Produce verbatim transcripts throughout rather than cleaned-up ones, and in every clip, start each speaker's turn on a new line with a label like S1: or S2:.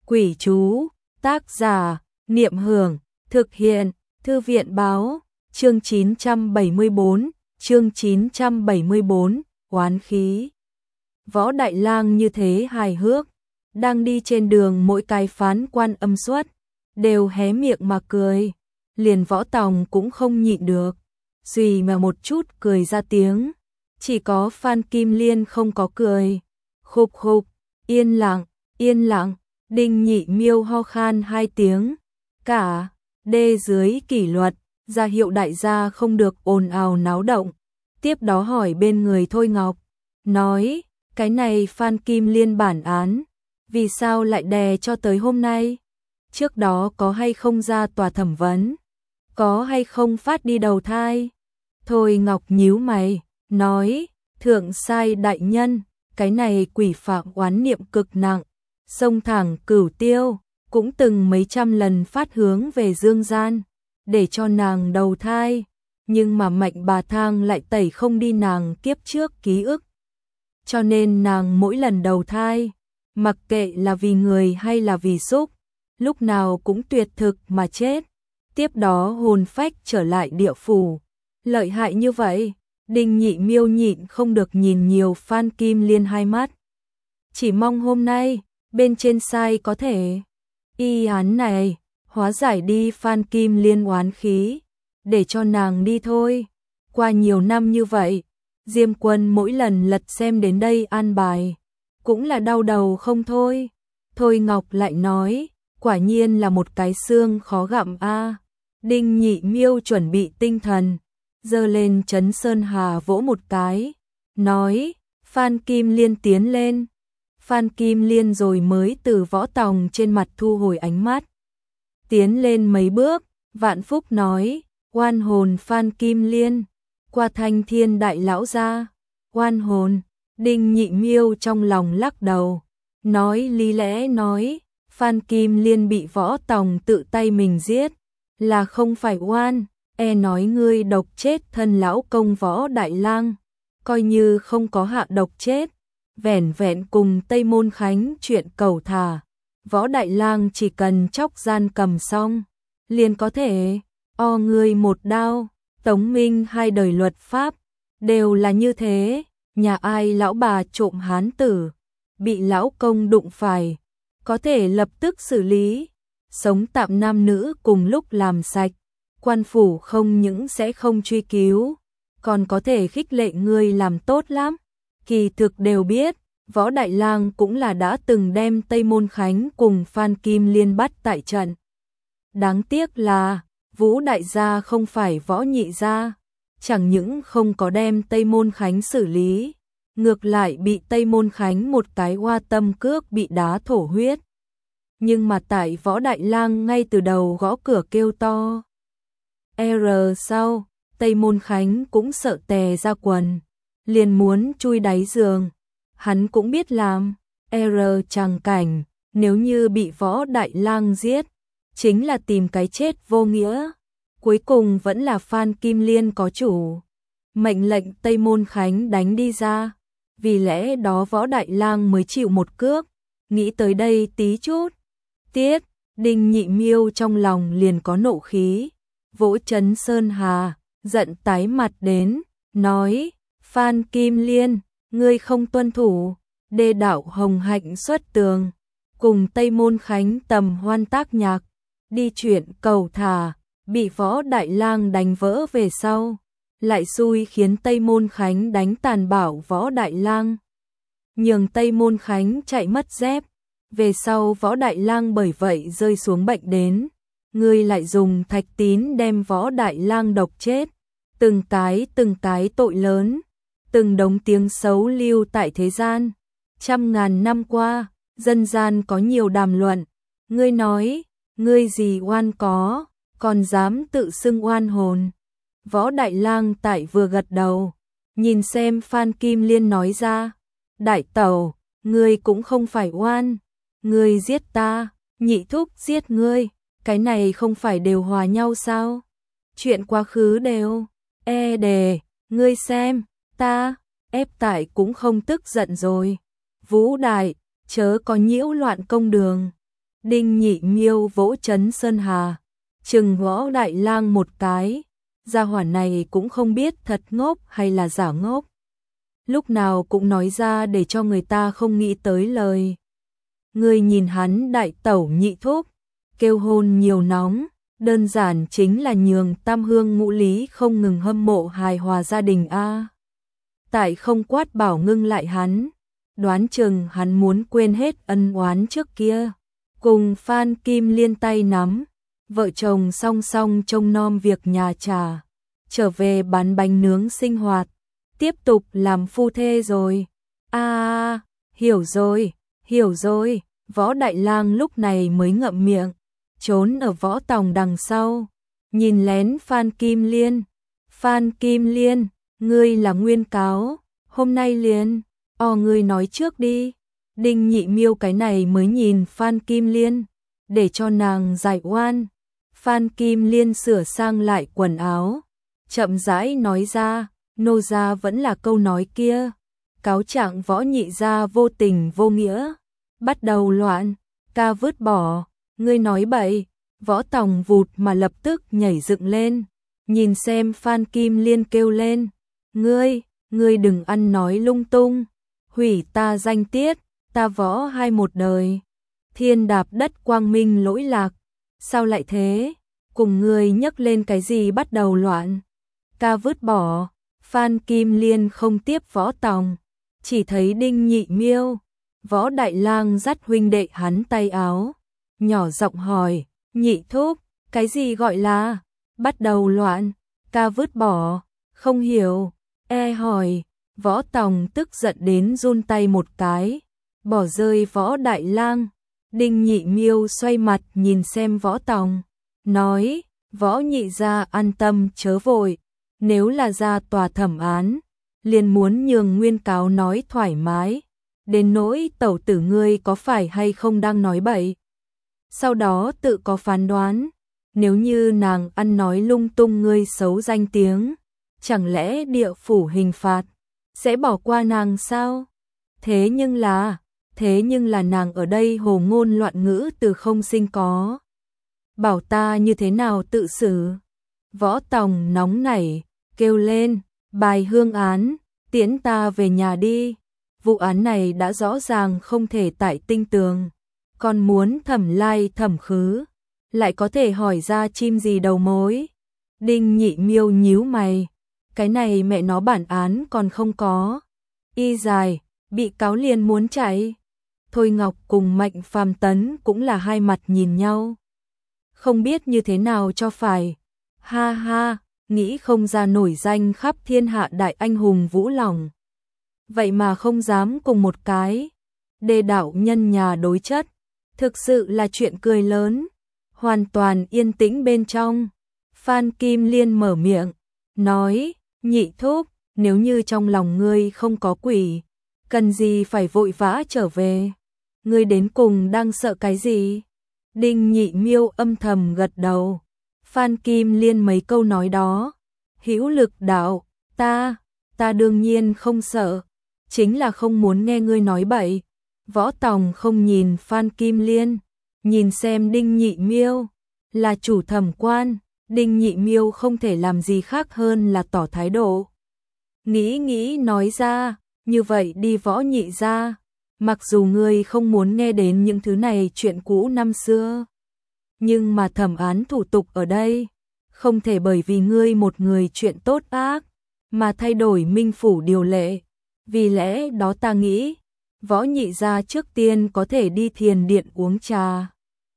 S1: Quỷ chú, tác giả, Niệm Hưởng, thực hiện, Thư viện báo, chương chín trăm bảy mươi tư, chương chín trăm bảy mươi tư, oán khí. Võ Đại Lang như thế hài hước, đang đi trên đường mỗi cái phán quan âm xuất, đều hé miệng mà cười, liền Võ Tòng cũng không nhịn được, xùy mà một chút cười ra tiếng, chỉ có Phan Kim Liên không có cười, khục khục, yên lặng, yên lặng. Đinh Nhị Miêu ho khan hai tiếng, cả đê dưới kỷ luật, ra hiệu đại gia không được ồn ào náo động. Tiếp đó hỏi bên người Thôi Ngọc, nói, cái này Phan Kim Liên bản án, vì sao lại đè cho tới hôm nay? Trước đó có hay không ra tòa thẩm vấn? Có hay không phát đi đầu thai? Thôi Ngọc nhíu mày, nói, thượng sai đại nhân, cái này quỷ phạm oán niệm cực nặng. Sông thẳng Cửu Tiêu, cũng từng mấy trăm lần phát hướng về dương gian, để cho nàng đầu thai, nhưng mà Mạnh Bà Thang lại tẩy không đi nàng kiếp trước ký ức. Cho nên nàng mỗi lần đầu thai, mặc kệ là vì người hay là vì súc, lúc nào cũng tuyệt thực mà chết, tiếp đó hồn phách trở lại địa phủ. Lợi hại như vậy, Đinh Nhị Miêu nhịn không được nhìn nhiều Phan Kim Liên hai mắt. Chỉ mong hôm nay, bên trên sai có thể y án này hóa giải đi Phan Kim Liên oán khí, để cho nàng đi thôi. Qua nhiều năm như vậy, Diêm Quân mỗi lần lật xem đến đây an bài, cũng là đau đầu không thôi. Thôi Ngọc lại nói, quả nhiên là một cái xương khó gặm a. Đinh Nhị Miêu chuẩn bị tinh thần, giơ lên Trấn Sơn Hà vỗ một cái, nói, Phan Kim Liên tiến lên. Phan Kim Liên rồi mới từ Võ Tòng trên mặt thu hồi ánh mắt. Tiến lên mấy bước, Vạn Phúc nói, oan hồn Phan Kim Liên, qua Thanh Thiên đại lão gia, oan hồn. Đinh Nhị Miêu trong lòng lắc đầu, nói lý lẽ nói, Phan Kim Liên bị Võ Tòng tự tay mình giết, là không phải oan, e nói ngươi độc chết thân lão công Võ Đại Lang, coi như không có hạ độc chết. Vẻn vẹn cùng Tây Môn Khánh chuyện cầu thả, Võ Đại Lang chỉ cần chóc gian cầm xong, liền có thể o người một đao. Tống Minh hai đời luật pháp đều là như thế, nhà ai lão bà trộm hán tử, bị lão công đụng phải, có thể lập tức xử lý. Sống tạm nam nữ cùng lúc làm sạch, quan phủ không những sẽ không truy cứu, còn có thể khích lệ người làm tốt lắm. Kỳ thực đều biết, Võ Đại Lang cũng là đã từng đem Tây Môn Khánh cùng Phan Kim Liên bắt tại trận. Đáng tiếc là, Vũ Đại gia không phải Võ Nhị gia, chẳng những không có đem Tây Môn Khánh xử lý, ngược lại bị Tây Môn Khánh một cái hoa tâm cước bị đá thổ huyết. Nhưng mà tại Võ Đại Lang ngay từ đầu gõ cửa kêu to. R sau, Tây Môn Khánh cũng sợ tè ra quần, liền muốn chui đáy giường. Hắn cũng biết làm, R tràng cảnh, nếu như bị Võ Đại Lang giết, chính là tìm cái chết vô nghĩa. Cuối cùng vẫn là Phan Kim Liên có chủ, mệnh lệnh Tây Môn Khánh đánh đi ra, vì lẽ đó Võ Đại Lang mới chịu một cước. Nghĩ tới đây tí chút, tiết, Đinh Nhị Miêu trong lòng liền có nộ khí, vỗ Trấn Sơn Hà, giận tái mặt đến, nói, Phan Kim Liên, ngươi không tuân thủ, đê đạo hồng hạnh xuất tường, cùng Tây Môn Khánh tầm hoan tác nhạc, đi chuyện cầu thả, bị Võ Đại Lang đánh vỡ về sau, lại xui khiến Tây Môn Khánh đánh tàn bạo Võ Đại Lang, nhường Tây Môn Khánh chạy mất dép, về sau Võ Đại Lang bởi vậy rơi xuống bệnh đến, ngươi lại dùng thạch tín đem Võ Đại Lang độc chết, từng cái từng cái tội lớn. Từng đống tiếng xấu lưu tại thế gian, trăm ngàn năm qua, dân gian có nhiều đàm luận. Ngươi nói, ngươi gì oan có, còn dám tự xưng oan hồn. Võ Đại Lang tại vừa gật đầu, nhìn xem Phan Kim Liên nói ra, đại tẩu, ngươi cũng không phải oan, ngươi giết ta, nhị thúc giết ngươi, cái này không phải đều hòa nhau sao? Chuyện quá khứ đều, e đề, ngươi xem. Ta, ép tại cũng không tức giận rồi. Vũ Đại, chớ có nhiễu loạn công đường. Đinh Nhị Miêu vỗ Trấn Sơn Hà, chừng Võ Đại Lang một cái, gia hỏa này cũng không biết thật ngốc hay là giả ngốc. Lúc nào cũng nói ra để cho người ta không nghĩ tới lời. Ngươi nhìn hắn đại tẩu nhị thúc, kêu hôn nhiều nóng, đơn giản chính là nhường tam hương ngũ lý không ngừng hâm mộ hài hòa gia đình a. Tại không quát bảo ngưng lại hắn, đoán chừng hắn muốn quên hết ân oán trước kia. Cùng Phan Kim Liên tay nắm, vợ chồng song song trông nom việc nhà trà, trở về bán bánh nướng sinh hoạt, tiếp tục làm phu thê rồi. A, à, hiểu rồi, hiểu rồi. Võ Đại Lang lúc này mới ngậm miệng, trốn ở Võ Tòng đằng sau, nhìn lén Phan Kim Liên. Phan Kim Liên, ngươi là nguyên cáo, hôm nay liền, o ngươi nói trước đi. Đinh Nhị Miêu cái này mới nhìn Phan Kim Liên, để cho nàng giải oan. Phan Kim Liên sửa sang lại quần áo, chậm rãi nói ra, nô gia vẫn là câu nói kia, cáo trạng Võ nhị gia vô tình vô nghĩa, bắt đầu loạn, ca vứt bỏ, ngươi nói bậy. Võ Tòng vụt mà lập tức nhảy dựng lên, nhìn xem Phan Kim Liên kêu lên, ngươi, ngươi đừng ăn nói lung tung, hủy ta danh tiết, ta Võ hai một đời, thiên đạp đất quang minh lỗi lạc, sao lại thế, cùng ngươi nhấc lên cái gì bắt đầu loạn, ca vứt bỏ. Phan Kim Liên không tiếp Võ Tòng, chỉ thấy Đinh Nhị Miêu, Võ Đại Lang dắt huynh đệ hắn tay áo, nhỏ giọng hỏi, nhị thúc, cái gì gọi là bắt đầu loạn, ca vứt bỏ, không hiểu, e hỏi. Võ Tòng tức giận đến run tay một cái, bỏ rơi Võ Đại Lang. Đinh Nhị Miêu xoay mặt nhìn xem Võ Tòng, nói, Võ nhị gia an tâm chớ vội, nếu là ra tòa thẩm án, liền muốn nhường nguyên cáo nói thoải mái, đến nỗi tẩu tử ngươi có phải hay không đang nói bậy. Sau đó tự có phán đoán, nếu như nàng ăn nói lung tung ngươi xấu danh tiếng, chẳng lẽ địa phủ hình phạt sẽ bỏ qua nàng sao? Thế nhưng là, thế nhưng là nàng ở đây hồ ngôn loạn ngữ từ không sinh có. Bảo ta như thế nào tự xử? Võ Tòng nóng nảy, kêu lên, bài hương án, tiễn ta về nhà đi. Vụ án này đã rõ ràng không thể tại tinh tường, còn muốn thẩm lai thẩm khứ, lại có thể hỏi ra chim gì đầu mối. Đinh Nhị Miêu nhíu mày, cái này mẹ nó bản án còn không có. Y dài, bị cáo liền muốn chạy. Thôi Ngọc cùng Mạnh Phàm Tấn cũng là hai mặt nhìn nhau, không biết như thế nào cho phải. Ha ha, nghĩ không ra nổi danh khắp thiên hạ đại anh hùng Vũ Lòng, vậy mà không dám cùng một cái đê đạo nhân nhà đối chất, thực sự là chuyện cười lớn. Hoàn toàn yên tĩnh bên trong, Phan Kim Liên mở miệng, nói, nhị thúc, nếu như trong lòng ngươi không có quỷ, cần gì phải vội vã trở về, ngươi đến cùng đang sợ cái gì? Đinh Nhị Miêu âm thầm gật đầu, Phan Kim Liên mấy câu nói đó, hữu lực đạo, ta, ta đương nhiên không sợ, chính là không muốn nghe ngươi nói bậy. Võ Tòng không nhìn Phan Kim Liên, nhìn xem Đinh Nhị Miêu, là chủ thẩm quan, Đinh Nhị Miêu không thể làm gì khác hơn là tỏ thái độ. Nghĩ nghĩ nói ra, như vậy đi Võ nhị gia, mặc dù ngươi không muốn nghe đến những thứ này chuyện cũ năm xưa, nhưng mà thẩm án thủ tục ở đây, không thể bởi vì ngươi một người chuyện tốt ác, mà thay đổi minh phủ điều lệ. Vì lẽ đó ta nghĩ, Võ nhị gia trước tiên có thể đi thiền điện uống trà.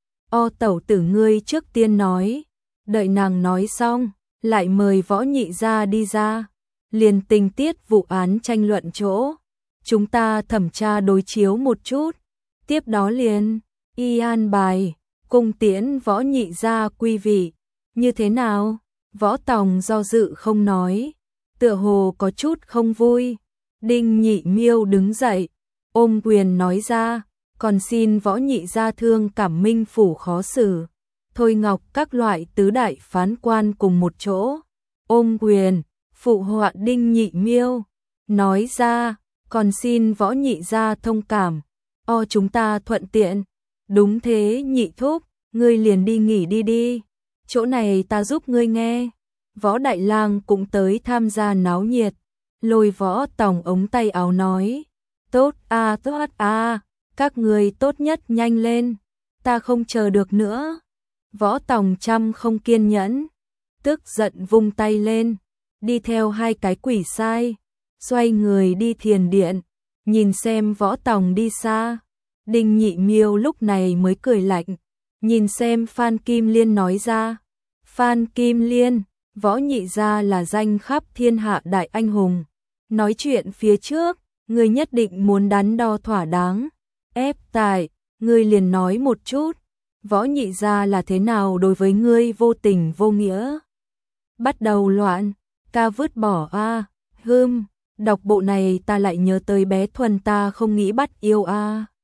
S1: O tẩu tử ngươi trước tiên nói, đợi nàng nói xong, lại mời Võ nhị gia đi ra, liền tình tiết vụ án tranh luận chỗ, chúng ta thẩm tra đối chiếu một chút, tiếp đó liền y an bài, cung tiễn Võ nhị gia quy vị, như thế nào? Võ Tòng do dự không nói, tựa hồ có chút không vui. Đinh Nhị Miêu đứng dậy, ôm quyền nói ra, còn xin Võ nhị gia thương cảm minh phủ khó xử. Thôi Ngọc các loại tứ đại phán quan cùng một chỗ, ôm quyền, phụ họa Đinh Nhị Miêu, nói ra, còn xin Võ nhị gia thông cảm, o chúng ta thuận tiện, Đúng thế nhị thúc, ngươi liền đi nghỉ đi đi, chỗ này ta giúp ngươi nghe. Võ Đại Lang cũng tới tham gia náo nhiệt, lôi Võ Tòng ống tay áo nói, tốt a tốt a, các ngươi tốt nhất nhanh lên, ta không chờ được nữa. Võ Tòng chăm không kiên nhẫn, tức giận vung tay lên, đi theo hai cái quỷ sai, xoay người đi thiền điện, nhìn xem Võ Tòng đi xa. Đinh Nhị Miêu lúc này mới cười lạnh, nhìn xem Phan Kim Liên nói ra, Phan Kim Liên, Võ nhị gia là danh khắp thiên hạ đại anh hùng, nói chuyện phía trước, ngươi nhất định muốn đắn đo thỏa đáng, ép tại, ngươi liền nói một chút, Võ nhị gia là thế nào đối với ngươi vô tình vô nghĩa. Bắt đầu loạn, ca vứt bỏ a, à, hưm, đọc bộ này ta lại nhớ tới bé Thuần ta không nghĩ bắt yêu a. À.